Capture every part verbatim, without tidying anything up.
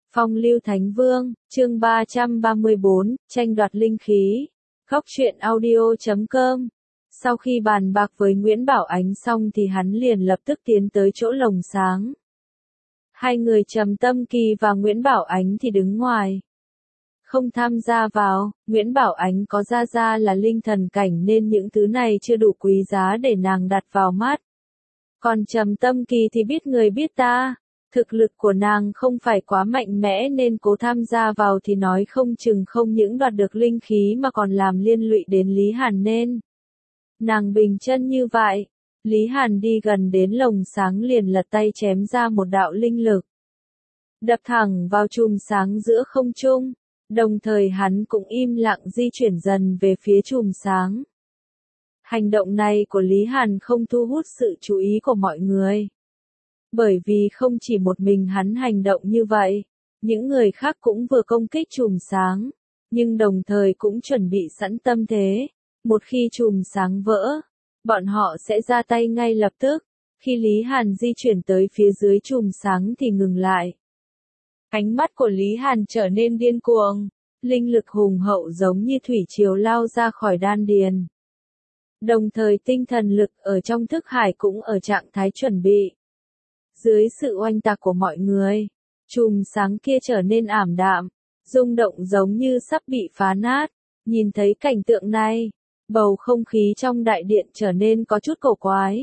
Phong lưu Thánh Vương, chương ba trăm ba mươi bốn, tranh đoạt linh khí. Góc truyện audio chấm com. Sau khi bàn bạc với Nguyễn Bảo Ánh xong thì hắn liền lập tức tiến tới chỗ lồng sáng. Hai người Trầm Tâm Kỳ và Nguyễn Bảo Ánh thì đứng ngoài. Không tham gia vào, Nguyễn Bảo Ánh có ra ra là linh thần cảnh nên những thứ này chưa đủ quý giá để nàng đặt vào mắt. Còn Trầm Tâm Kỳ thì biết người biết ta. Thực lực của nàng không phải quá mạnh mẽ nên cố tham gia vào thì nói không chừng không những đoạt được linh khí mà còn làm liên lụy đến Lý Hàn nên. Nàng bình chân như vậy, Lý Hàn đi gần đến lồng sáng liền lật tay chém ra một đạo linh lực. Đập thẳng vào chùm sáng giữa không trung, đồng thời hắn cũng im lặng di chuyển dần về phía chùm sáng. Hành động này của Lý Hàn không thu hút sự chú ý của mọi người. Bởi vì không chỉ một mình hắn hành động như vậy, những người khác cũng vừa công kích chùm sáng, nhưng đồng thời cũng chuẩn bị sẵn tâm thế. Một khi chùm sáng vỡ, bọn họ sẽ ra tay ngay lập tức. Khi Lý Hàn di chuyển tới phía dưới chùm sáng thì ngừng lại. Ánh mắt của Lý Hàn trở nên điên cuồng, linh lực hùng hậu giống như thủy triều lao ra khỏi đan điền. Đồng thời tinh thần lực ở trong thức hải cũng ở trạng thái chuẩn bị. Dưới sự oanh tạc của mọi người, chùm sáng kia trở nên ảm đạm, rung động giống như sắp bị phá nát. Nhìn thấy cảnh tượng này, bầu không khí trong đại điện trở nên có chút cổ quái.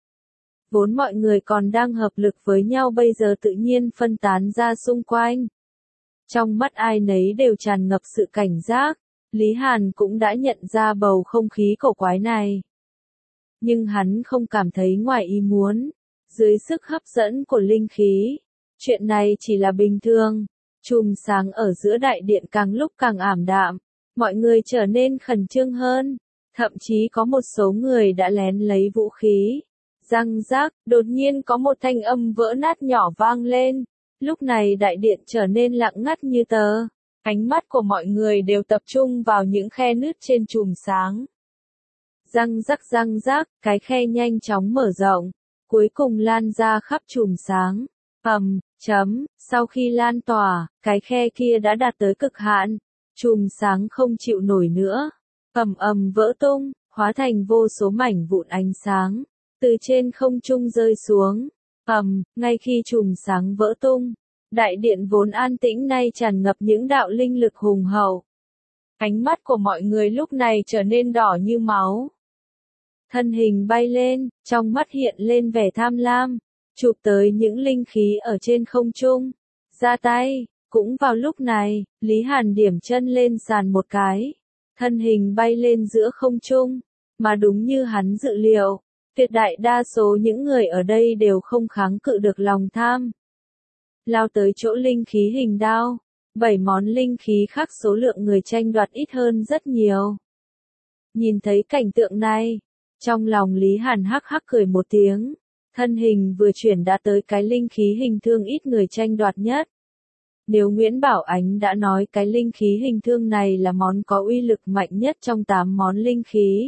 Vốn mọi người còn đang hợp lực với nhau bây giờ tự nhiên phân tán ra xung quanh. Trong mắt ai nấy đều tràn ngập sự cảnh giác, Lý Hàn cũng đã nhận ra bầu không khí cổ quái này. Nhưng hắn không cảm thấy ngoài ý muốn. Dưới sức hấp dẫn của linh khí, chuyện này chỉ là bình thường. Chùm sáng ở giữa đại điện càng lúc càng ảm đạm, mọi người trở nên khẩn trương hơn, thậm chí có một số người đã lén lấy vũ khí. Răng rác, đột nhiên có một thanh âm vỡ nát nhỏ vang lên, lúc này đại điện trở nên lặng ngắt như tờ, ánh mắt của mọi người đều tập trung vào những khe nứt trên chùm sáng. Răng rắc răng rác, cái khe nhanh chóng mở rộng. Cuối cùng lan ra khắp chùm sáng. Ầm, chấm, sau khi lan tỏa, cái khe kia đã đạt tới cực hạn. Chùm sáng không chịu nổi nữa. Ầm ầm vỡ tung, hóa thành vô số mảnh vụn ánh sáng. Từ trên không trung rơi xuống. Ầm, ngay khi chùm sáng vỡ tung, đại điện vốn an tĩnh nay tràn ngập những đạo linh lực hùng hậu. Ánh mắt của mọi người lúc này trở nên đỏ như máu. Thân hình bay lên, trong mắt hiện lên vẻ tham lam, chụp tới những linh khí ở trên không trung, ra tay. Cũng vào lúc này, Lý Hàn điểm chân lên sàn một cái, thân hình bay lên giữa không trung, mà đúng như hắn dự liệu, tuyệt đại đa số những người ở đây đều không kháng cự được lòng tham. Lao tới chỗ linh khí hình đao, bảy món linh khí khác số lượng người tranh đoạt ít hơn rất nhiều. Nhìn thấy cảnh tượng này, trong lòng Lý Hàn hắc hắc cười một tiếng, thân hình vừa chuyển đã tới cái linh khí hình thương ít người tranh đoạt nhất. Nếu Nguyễn Bảo Ánh đã nói cái linh khí hình thương này là món có uy lực mạnh nhất trong tám món linh khí,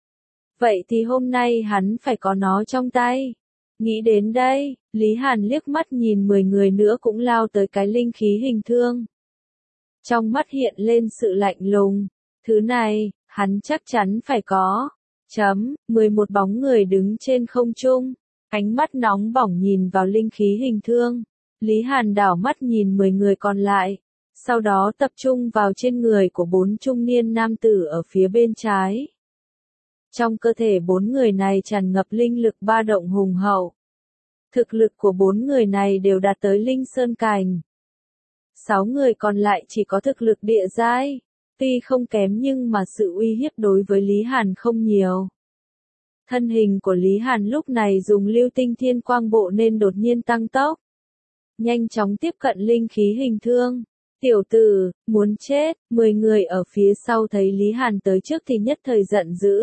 vậy thì hôm nay hắn phải có nó trong tay. Nghĩ đến đây, Lý Hàn liếc mắt nhìn mười người nữa cũng lao tới cái linh khí hình thương. Trong mắt hiện lên sự lạnh lùng, thứ này, hắn chắc chắn phải có. Chấm, mười một bóng người đứng trên không trung, ánh mắt nóng bỏng nhìn vào linh khí hình thương. Lý Hàn đảo mắt nhìn mười người còn lại, sau đó tập trung vào trên người của bốn trung niên nam tử ở phía bên trái. Trong cơ thể bốn người này tràn ngập linh lực ba động hùng hậu. Thực lực của bốn người này đều đạt tới linh sơn cảnh. Sáu người còn lại chỉ có thực lực địa giai. Tuy không kém nhưng mà sự uy hiếp đối với Lý Hàn không nhiều. Thân hình của Lý Hàn lúc này dùng lưu tinh thiên quang bộ nên đột nhiên tăng tốc. Nhanh chóng tiếp cận linh khí hình thương. Tiểu tử, muốn chết, mười người ở phía sau thấy Lý Hàn tới trước thì nhất thời giận dữ.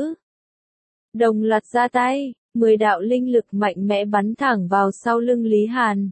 Đồng loạt ra tay, mười đạo linh lực mạnh mẽ bắn thẳng vào sau lưng Lý Hàn.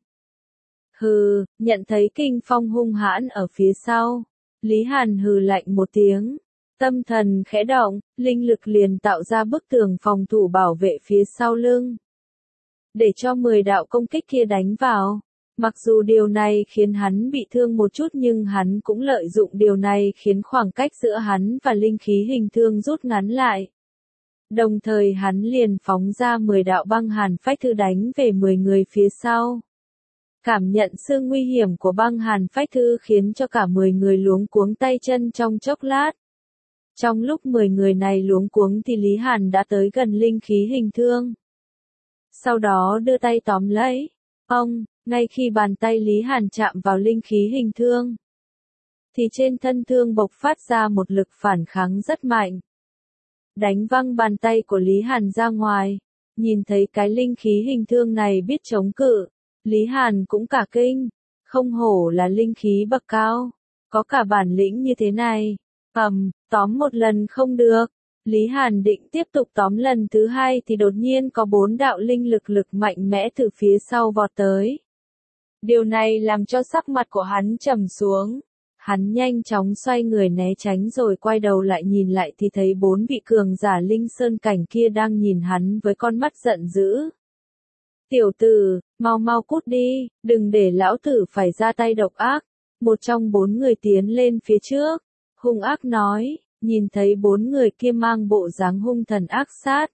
Hừ, nhận thấy kinh phong hung hãn ở phía sau. Lý Hàn hừ lạnh một tiếng, tâm thần khẽ động, linh lực liền tạo ra bức tường phòng thủ bảo vệ phía sau lưng. Để cho mười đạo công kích kia đánh vào, Mặc dù điều này khiến hắn bị thương một chút nhưng hắn cũng lợi dụng điều này khiến khoảng cách giữa hắn và linh khí hình thương rút ngắn lại. Đồng thời hắn liền phóng ra mười đạo băng hàn phách thư đánh về mười người phía sau. Cảm nhận sự nguy hiểm của băng hàn phách thư khiến cho cả mười người luống cuống tay chân trong chốc lát. Trong lúc mười người này luống cuống thì Lý Hàn đã tới gần linh khí hình thương. Sau đó đưa tay tóm lấy. Ông, ngay khi bàn tay Lý Hàn chạm vào linh khí hình thương, thì trên thân thương bộc phát ra một lực phản kháng rất mạnh. Đánh văng bàn tay của Lý Hàn ra ngoài, nhìn thấy cái linh khí hình thương này biết chống cự, Lý Hàn cũng cả kinh, không hổ là linh khí bậc cao, có cả bản lĩnh như thế này. Ầm, tóm một lần không được, Lý Hàn định tiếp tục tóm lần thứ hai thì đột nhiên có bốn đạo linh lực lực mạnh mẽ từ phía sau vọt tới. Điều này làm cho sắc mặt của hắn trầm xuống. Hắn nhanh chóng xoay người né tránh rồi quay đầu lại nhìn lại thì thấy bốn vị cường giả linh sơn cảnh kia đang nhìn hắn với con mắt giận dữ. Tiểu tử, mau mau cút đi, đừng để lão tử phải ra tay độc ác. Một trong bốn người tiến lên phía trước, hung ác nói, nhìn thấy bốn người kia mang bộ dáng hung thần ác sát.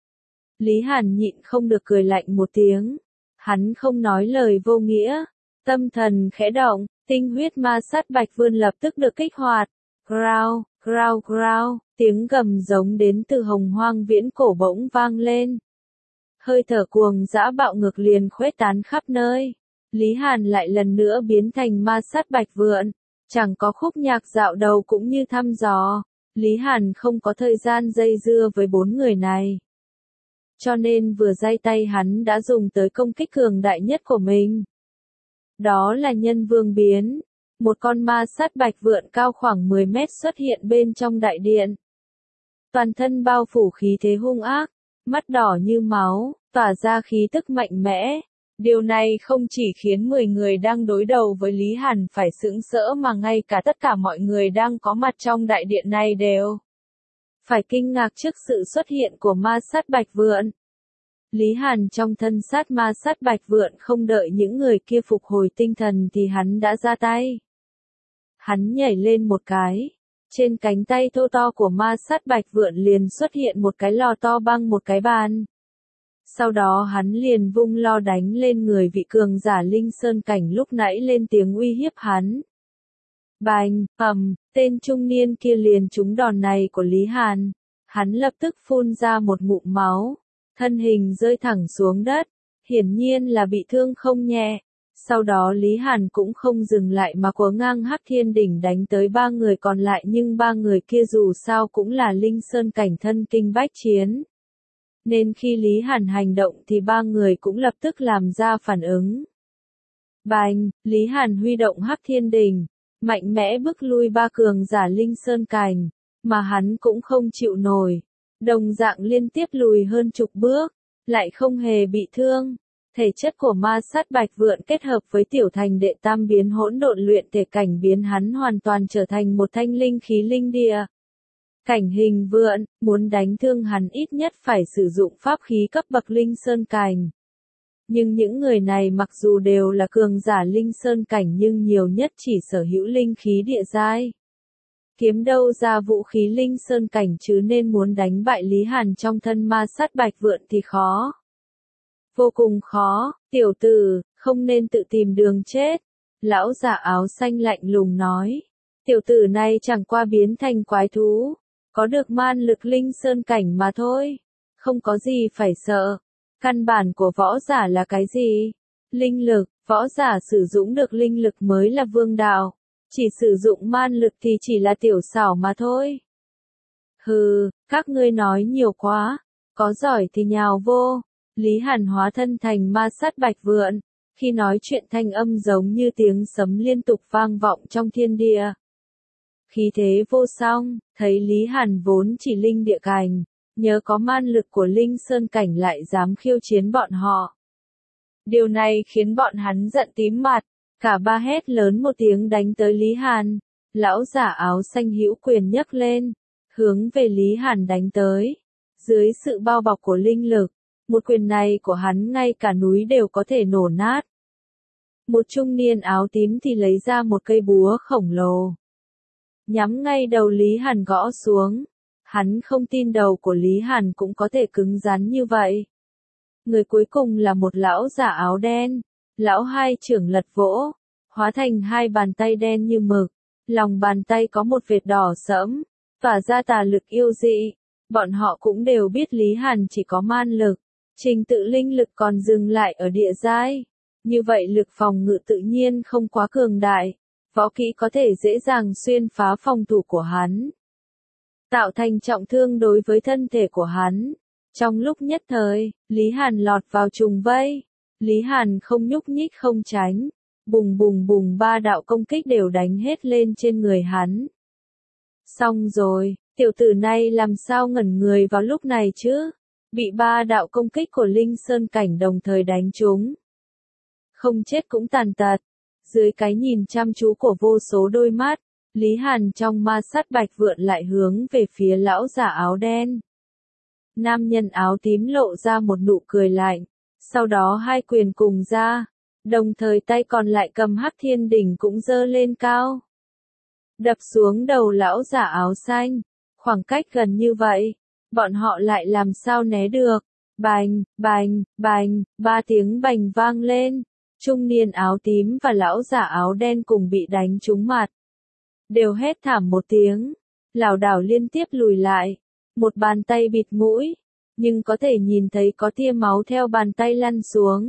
Lý Hàn nhịn không được cười lạnh một tiếng. Hắn không nói lời vô nghĩa, tâm thần khẽ động. Tinh huyết ma sát bạch vươn lập tức được kích hoạt. Growl, growl, growl, tiếng gầm giống đến từ hồng hoang viễn cổ bỗng vang lên. Hơi thở cuồng dã bạo ngược liền khuếch tán khắp nơi. Lý Hàn lại lần nữa biến thành ma sát bạch vượn. Chẳng có khúc nhạc dạo đầu cũng như thăm dò. Lý Hàn không có thời gian dây dưa với bốn người này. Cho nên vừa giây tay hắn đã dùng tới công kích cường đại nhất của mình. Đó là nhân vương biến. Một con ma sát bạch vượn cao khoảng mười mét xuất hiện bên trong đại điện. Toàn thân bao phủ khí thế hung ác, mắt đỏ như máu, tỏa ra khí tức mạnh mẽ. Điều này không chỉ khiến mười người đang đối đầu với Lý Hàn phải sững sỡ mà ngay cả tất cả mọi người đang có mặt trong đại điện này đều phải kinh ngạc trước sự xuất hiện của ma sát bạch vượn. Lý Hàn trong thân sát ma sát bạch vượn không đợi những người kia phục hồi tinh thần thì hắn đã ra tay. Hắn nhảy lên một cái. Trên cánh tay thô to của ma sát bạch vượn liền xuất hiện một cái lò to bằng một cái bàn. Sau đó hắn liền vung lo đánh lên người vị cường giả linh sơn cảnh lúc nãy lên tiếng uy hiếp hắn. Bành, ầm, tên trung niên kia liền trúng đòn này của Lý Hàn. Hắn lập tức phun ra một ngụm máu. Thân hình rơi thẳng xuống đất, hiển nhiên là bị thương không nhẹ. Sau đó Lý Hàn cũng không dừng lại mà cố ngang Hắc Thiên Đỉnh đánh tới ba người còn lại nhưng ba người kia dù sao cũng là linh sơn cảnh thân kinh bách chiến. Nên khi Lý Hàn hành động thì ba người cũng lập tức làm ra phản ứng. Bành, Lý Hàn huy động Hắc Thiên Đỉnh, mạnh mẽ bức lui ba cường giả linh sơn cảnh, mà hắn cũng không chịu nổi. Đồng dạng liên tiếp lùi hơn chục bước, lại không hề bị thương. Thể chất của ma sát bạch vượn kết hợp với tiểu thành đệ tam biến hỗn độn luyện thể cảnh biến hắn hoàn toàn trở thành một thanh linh khí linh địa. Cảnh hình vượn, muốn đánh thương hắn ít nhất phải sử dụng pháp khí cấp bậc linh sơn cảnh. Nhưng những người này mặc dù đều là cường giả linh sơn cảnh nhưng nhiều nhất chỉ sở hữu linh khí địa giai. Kiếm đâu ra vũ khí linh sơn cảnh chứ nên muốn đánh bại Lý Hàn trong thân ma sát bạch vượn thì khó. Vô cùng khó, tiểu tử, không nên tự tìm đường chết. Lão giả áo xanh lạnh lùng nói. Tiểu tử này chẳng qua biến thành quái thú. Có được man lực linh sơn cảnh mà thôi. Không có gì phải sợ. Căn bản của võ giả là cái gì? Linh lực, võ giả sử dụng được linh lực mới là vương đạo. Chỉ sử dụng man lực thì chỉ là tiểu xảo mà thôi. Hừ, các ngươi nói nhiều quá. Có giỏi thì nhào vô. Lý Hàn hóa thân thành ma sát bạch vượn. Khi nói chuyện thanh âm giống như tiếng sấm liên tục vang vọng trong thiên địa. Khí thế vô song, thấy Lý Hàn vốn chỉ linh địa cảnh. Nhớ có man lực của linh sơn cảnh lại dám khiêu chiến bọn họ. Điều này khiến bọn hắn giận tím mặt. Cả ba hét lớn một tiếng đánh tới Lý Hàn. Lão giả áo xanh hữu quyền nhấc lên, hướng về Lý Hàn đánh tới. Dưới sự bao bọc của linh lực, một quyền này của hắn ngay cả núi đều có thể nổ nát. Một trung niên áo tím thì lấy ra một cây búa khổng lồ. Nhắm ngay đầu Lý Hàn gõ xuống. Hắn không tin đầu của Lý Hàn cũng có thể cứng rắn như vậy. Người cuối cùng là một lão giả áo đen. Lão hai trưởng lật vỗ, hóa thành hai bàn tay đen như mực. Lòng bàn tay có một vệt đỏ sẫm, tỏa ra tà lực yêu dị. Bọn họ cũng đều biết Lý Hàn chỉ có man lực, trình tự linh lực còn dừng lại ở địa giai. Như vậy lực phòng ngự tự nhiên không quá cường đại, võ kỹ có thể dễ dàng xuyên phá phòng thủ của hắn, tạo thành trọng thương đối với thân thể của hắn. Trong lúc nhất thời, Lý Hàn lọt vào trùng vây. Lý Hàn không nhúc nhích không tránh. Bùng bùng bùng ba đạo công kích đều đánh hết lên trên người hắn. Xong rồi, tiểu tử này làm sao ngẩn người vào lúc này chứ? Bị ba đạo công kích của Linh Sơn Cảnh đồng thời đánh trúng. Không chết cũng tàn tật. Dưới cái nhìn chăm chú của vô số đôi mắt, Lý Hàn trong ma sát bạch vượn lại hướng về phía lão giả áo đen. Nam nhân áo tím lộ ra một nụ cười lạnh, sau đó hai quyền cùng ra, đồng thời tay còn lại cầm Hắc Thiên Đỉnh cũng giơ lên cao. Đập xuống đầu lão giả áo xanh, khoảng cách gần như vậy, bọn họ lại làm sao né được. Bành, bành, bành, ba tiếng bành vang lên, trung niên áo tím và lão giả áo đen cùng bị đánh trúng mặt. Đều hét thảm một tiếng, lảo đảo liên tiếp lùi lại, một bàn tay bịt mũi, nhưng có thể nhìn thấy có tia máu theo bàn tay lăn xuống.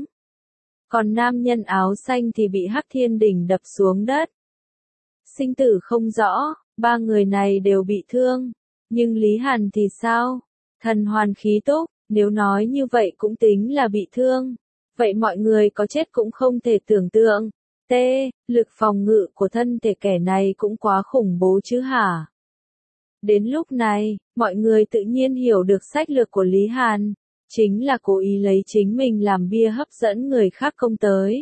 Còn nam nhân áo xanh thì bị Hắc Thiên Đỉnh đập xuống đất. Sinh tử không rõ, ba người này đều bị thương, nhưng Lý Hàn thì sao? Thần hoàn khí túc, nếu nói như vậy cũng tính là bị thương. Vậy mọi người có chết cũng không thể tưởng tượng. T, lực phòng ngự của thân thể kẻ này cũng quá khủng bố chứ hả? Đến lúc này, mọi người tự nhiên hiểu được sách lược của Lý Hàn, chính là cố ý lấy chính mình làm bia hấp dẫn người khác công tới.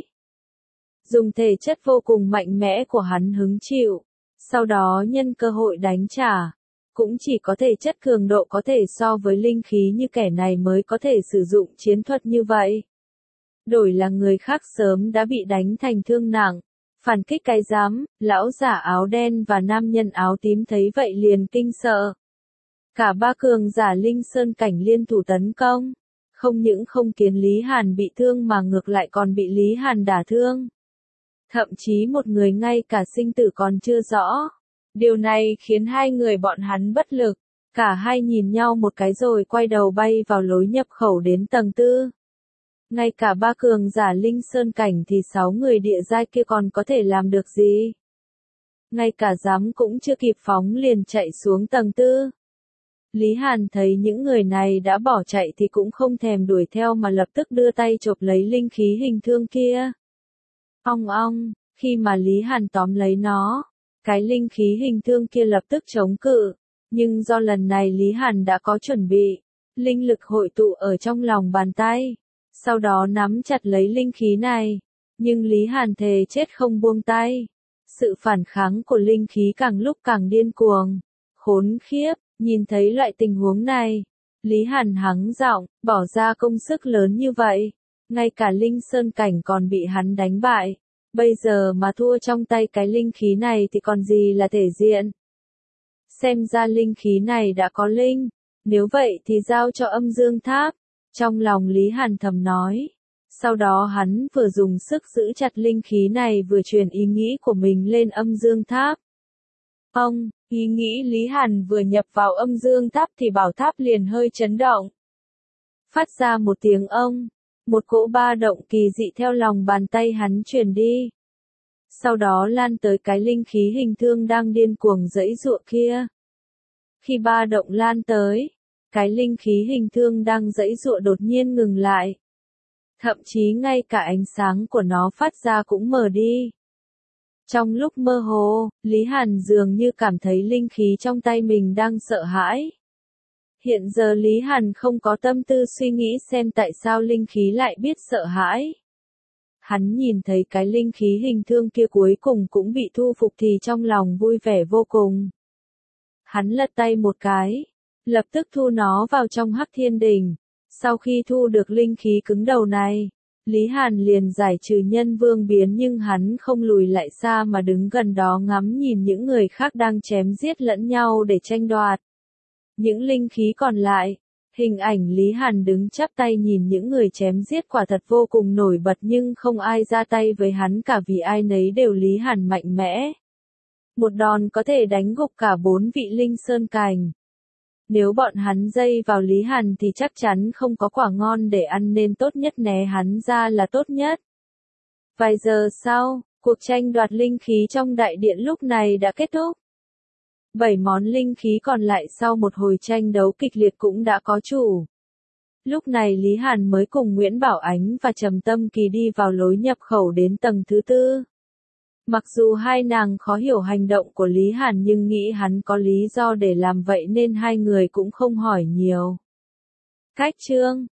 Dùng thể chất vô cùng mạnh mẽ của hắn hứng chịu, sau đó nhân cơ hội đánh trả. Cũng chỉ có thể chất cường độ có thể so với linh khí như kẻ này mới có thể sử dụng chiến thuật như vậy. Đổi là người khác sớm đã bị đánh thành thương nặng. Phản kích cái dám, lão giả áo đen và nam nhân áo tím thấy vậy liền kinh sợ. Cả ba cường giả Linh Sơn Cảnh liên thủ tấn công. Không những không khiến Lý Hàn bị thương mà ngược lại còn bị Lý Hàn đả thương. Thậm chí một người ngay cả sinh tử còn chưa rõ. Điều này khiến hai người bọn hắn bất lực. Cả hai nhìn nhau một cái rồi quay đầu bay vào lối nhập khẩu đến tầng tư. Ngay cả ba cường giả Linh Sơn Cảnh thì sáu người địa giai kia còn có thể làm được gì? Ngay cả giám cũng chưa kịp phóng liền chạy xuống tầng tư. Lý Hàn thấy những người này đã bỏ chạy thì cũng không thèm đuổi theo mà lập tức đưa tay chộp lấy linh khí hình thương kia. Ong ong, khi mà Lý Hàn tóm lấy nó, cái linh khí hình thương kia lập tức chống cự. Nhưng do lần này Lý Hàn đã có chuẩn bị, linh lực hội tụ ở trong lòng bàn tay. Sau đó nắm chặt lấy linh khí này, nhưng Lý Hàn thề chết không buông tay. Sự phản kháng của linh khí càng lúc càng điên cuồng. Khốn khiếp, nhìn thấy loại tình huống này, Lý Hàn hắng giọng, bỏ ra công sức lớn như vậy. Ngay cả Linh Sơn Cảnh còn bị hắn đánh bại. Bây giờ mà thua trong tay cái linh khí này thì còn gì là thể diện. Xem ra linh khí này đã có linh, nếu vậy thì giao cho Âm Dương Tháp. Trong lòng Lý Hàn thầm nói. Sau đó hắn vừa dùng sức giữ chặt linh khí này vừa truyền ý nghĩ của mình lên Âm Dương Tháp. Ông, ý nghĩ Lý Hàn vừa nhập vào Âm Dương Tháp thì bảo tháp liền hơi chấn động. Phát ra một tiếng ông, một cỗ ba động kỳ dị theo lòng bàn tay hắn truyền đi. Sau đó lan tới cái linh khí hình thương đang điên cuồng giãy giụa kia. Khi ba động lan tới, cái linh khí hình thương đang giãy giụa đột nhiên ngừng lại. Thậm chí ngay cả ánh sáng của nó phát ra cũng mờ đi. Trong lúc mơ hồ, Lý Hàn dường như cảm thấy linh khí trong tay mình đang sợ hãi. Hiện giờ Lý Hàn không có tâm tư suy nghĩ xem tại sao linh khí lại biết sợ hãi. Hắn nhìn thấy cái linh khí hình thương kia cuối cùng cũng bị thu phục thì trong lòng vui vẻ vô cùng. Hắn lật tay một cái, lập tức thu nó vào trong Hắc Thiên Đỉnh. Sau khi thu được linh khí cứng đầu này, Lý Hàn liền giải trừ nhân vương biến nhưng hắn không lùi lại xa mà đứng gần đó ngắm nhìn những người khác đang chém giết lẫn nhau để tranh đoạt những linh khí còn lại. Hình ảnh Lý Hàn đứng chắp tay nhìn những người chém giết quả thật vô cùng nổi bật nhưng không ai ra tay với hắn cả vì ai nấy đều Lý Hàn mạnh mẽ. Một đòn có thể đánh gục cả bốn vị linh sơn cành. Nếu bọn hắn dây vào Lý Hàn thì chắc chắn không có quả ngon để ăn nên tốt nhất né hắn ra là tốt nhất. Vài giờ sau, cuộc tranh đoạt linh khí trong đại điện lúc này đã kết thúc. Bảy món linh khí còn lại sau một hồi tranh đấu kịch liệt cũng đã có chủ. Lúc này Lý Hàn mới cùng Nguyễn Bảo Ánh và Trầm Tâm Kỳ đi vào lối nhập khẩu đến tầng thứ tư. Mặc dù hai nàng khó hiểu hành động của Lý Hàn nhưng nghĩ hắn có lý do để làm vậy nên hai người cũng không hỏi nhiều. Cách chương